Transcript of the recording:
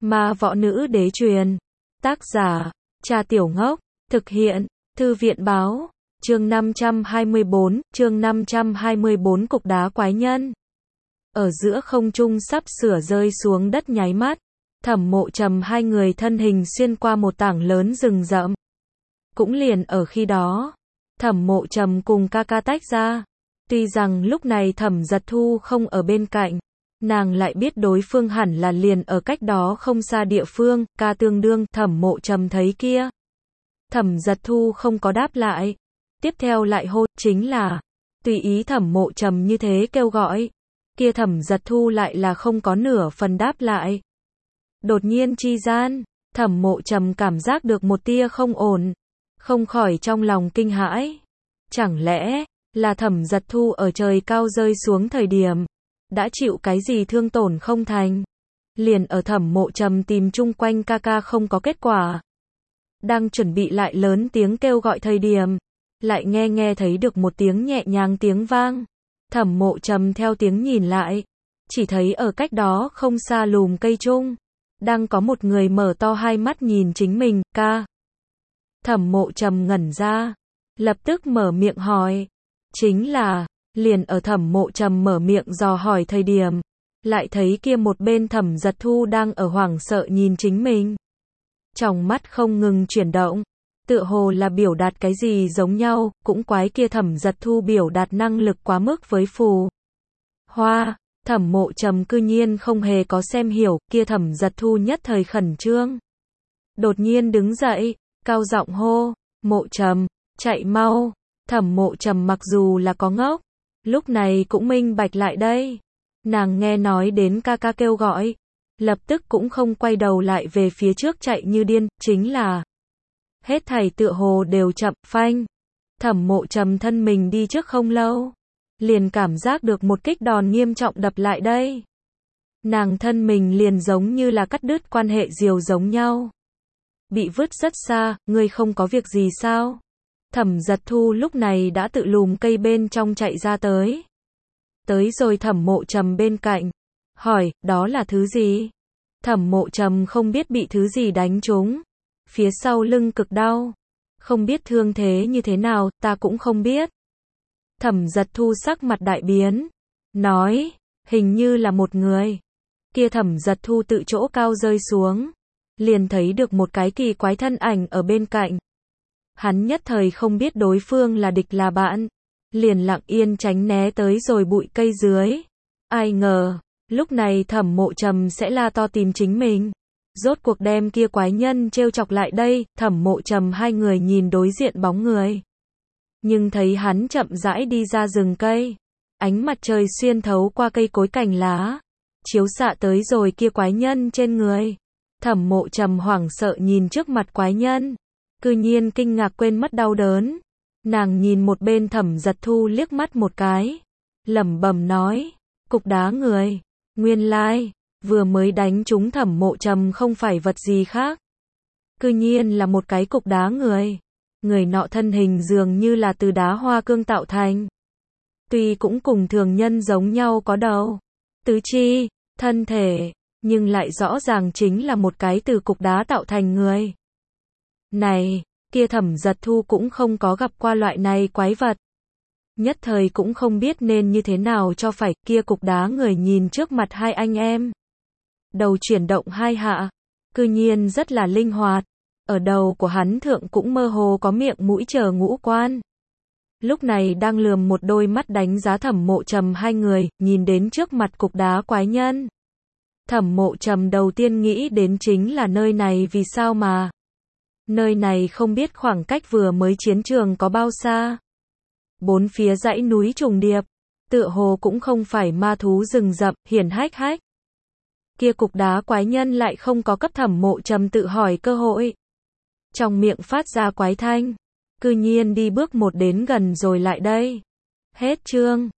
Ma võ nữ đế truyền. Tác giả, Trà Tiểu Ngốc. Thực hiện, Thư viện báo. Chương 524, cục đá quái nhân. Ở giữa không trung sắp sửa rơi xuống đất nháy mắt, Thẩm Mộ Trầm hai người thân hình xuyên qua một tảng lớn rừng rậm. Cũng liền ở khi đó, Thẩm Mộ Trầm cùng ca ca tách ra. Tuy rằng lúc này Thẩm Giật Thu không ở bên cạnh, nàng lại biết đối phương hẳn là liền ở cách đó không xa địa phương, ca tương đương, Thẩm Mộ Trầm thấy kia. Thẩm Giật Thu không có đáp lại, tiếp theo lại hô, chính là, tùy ý Thẩm Mộ Trầm như thế kêu gọi, kia Thẩm Giật Thu lại là không có nửa phần đáp lại. Đột nhiên chi gian, Thẩm Mộ Trầm cảm giác được một tia không ổn, không khỏi trong lòng kinh hãi. Chẳng lẽ là Thẩm Giật Thu ở trời cao rơi xuống thời điểm đã chịu cái gì thương tổn không thành? Liền ở Thẩm Mộ Trầm tìm chung quanh ca ca không có kết quả, đang chuẩn bị lại lớn tiếng kêu gọi thời điểm, lại nghe thấy được một tiếng nhẹ nhàng tiếng vang. Thẩm Mộ Trầm theo tiếng nhìn lại, chỉ thấy ở cách đó không xa lùm cây chung, đang có một người mở to hai mắt nhìn chính mình, ca. Thẩm Mộ Trầm ngẩn ra, lập tức mở miệng hỏi, chính là, liền ở Thẩm Mộ Trầm mở miệng dò hỏi thời điểm, lại thấy kia một bên Thẩm Giật Thu đang ở hoảng sợ nhìn chính mình. Trong mắt không ngừng chuyển động, tựa hồ là biểu đạt cái gì giống nhau, cũng quái kia Thẩm Giật Thu biểu đạt năng lực quá mức với phù hoa. Thẩm Mộ Trầm cư nhiên không hề có xem hiểu, kia Thẩm Giật Thu nhất thời khẩn trương. Đột nhiên đứng dậy, cao giọng hô, Mộ Trầm, chạy mau. Thẩm Mộ Trầm mặc dù là có ngốc, lúc này cũng minh bạch lại đây. Nàng nghe nói đến ca ca kêu gọi, lập tức cũng không quay đầu lại về phía trước chạy như điên, chính là hết thảy tựa hồ đều chậm, phanh. Thẩm Mộ Trầm thân mình đi trước không lâu, liền cảm giác được một kích đòn nghiêm trọng đập lại đây. Nàng thân mình liền giống như là cắt đứt quan hệ diều giống nhau, bị vứt rất xa. Ngươi không có việc gì sao? Thẩm Giật Thu lúc này đã tự lùm cây bên trong chạy ra tới. Tới rồi Thẩm Mộ Trầm bên cạnh, hỏi, đó là thứ gì? Thẩm Mộ Trầm không biết bị thứ gì đánh trúng, phía sau lưng cực đau, không biết thương thế như thế nào, ta cũng không biết. Thẩm Giật Thu sắc mặt đại biến, nói, hình như là một người. Kia Thẩm Giật Thu tự chỗ cao rơi xuống, liền thấy được một cái kỳ quái thân ảnh ở bên cạnh. Hắn nhất thời không biết đối phương là địch là bạn, liền lặng yên tránh né tới rồi bụi cây dưới. Ai ngờ, lúc này Thẩm Mộ Trầm sẽ la to tìm chính mình, rốt cuộc đem kia quái nhân trêu chọc lại đây. Thẩm Mộ Trầm hai người nhìn đối diện bóng người, nhưng thấy hắn chậm rãi đi ra rừng cây, ánh mặt trời xuyên thấu qua cây cối cành lá, chiếu xạ tới rồi kia quái nhân trên người. Thẩm Mộ Trầm hoảng sợ nhìn trước mặt quái nhân, cư nhiên kinh ngạc quên mất đau đớn. Nàng nhìn một bên Thẩm Giật Thu liếc mắt một cái, lẩm bẩm nói, cục đá người, nguyên lai, vừa mới đánh trúng Thẩm Mộ Trầm không phải vật gì khác, cư nhiên là một cái cục đá người. Người nọ thân hình dường như là từ đá hoa cương tạo thành, tuy cũng cùng thường nhân giống nhau có đầu, tứ chi, thân thể, nhưng lại rõ ràng chính là một cái từ cục đá tạo thành người. Này, kia Thẩm Giật Thu cũng không có gặp qua loại này quái vật, nhất thời cũng không biết nên như thế nào cho phải. Kia cục đá người nhìn trước mặt hai anh em, đầu chuyển động hai hạ, cư nhiên rất là linh hoạt. Ở đầu của hắn thượng cũng mơ hồ có miệng mũi chờ ngũ quan. Lúc này đang lườm một đôi mắt đánh giá Thẩm Mộ Trầm hai người, nhìn đến trước mặt cục đá quái nhân. Thẩm Mộ Trầm đầu tiên nghĩ đến chính là nơi này vì sao mà. Nơi này không biết khoảng cách vừa mới chiến trường có bao xa. Bốn phía dãy núi trùng điệp, tựa hồ cũng không phải ma thú rừng rậm, hiển hách hách. Kia cục đá quái nhân lại không có cấp Thẩm Mộ Trầm tự hỏi cơ hội. Trong miệng phát ra quái thanh, cư nhiên đi bước một đến gần rồi lại đây. Hết chương.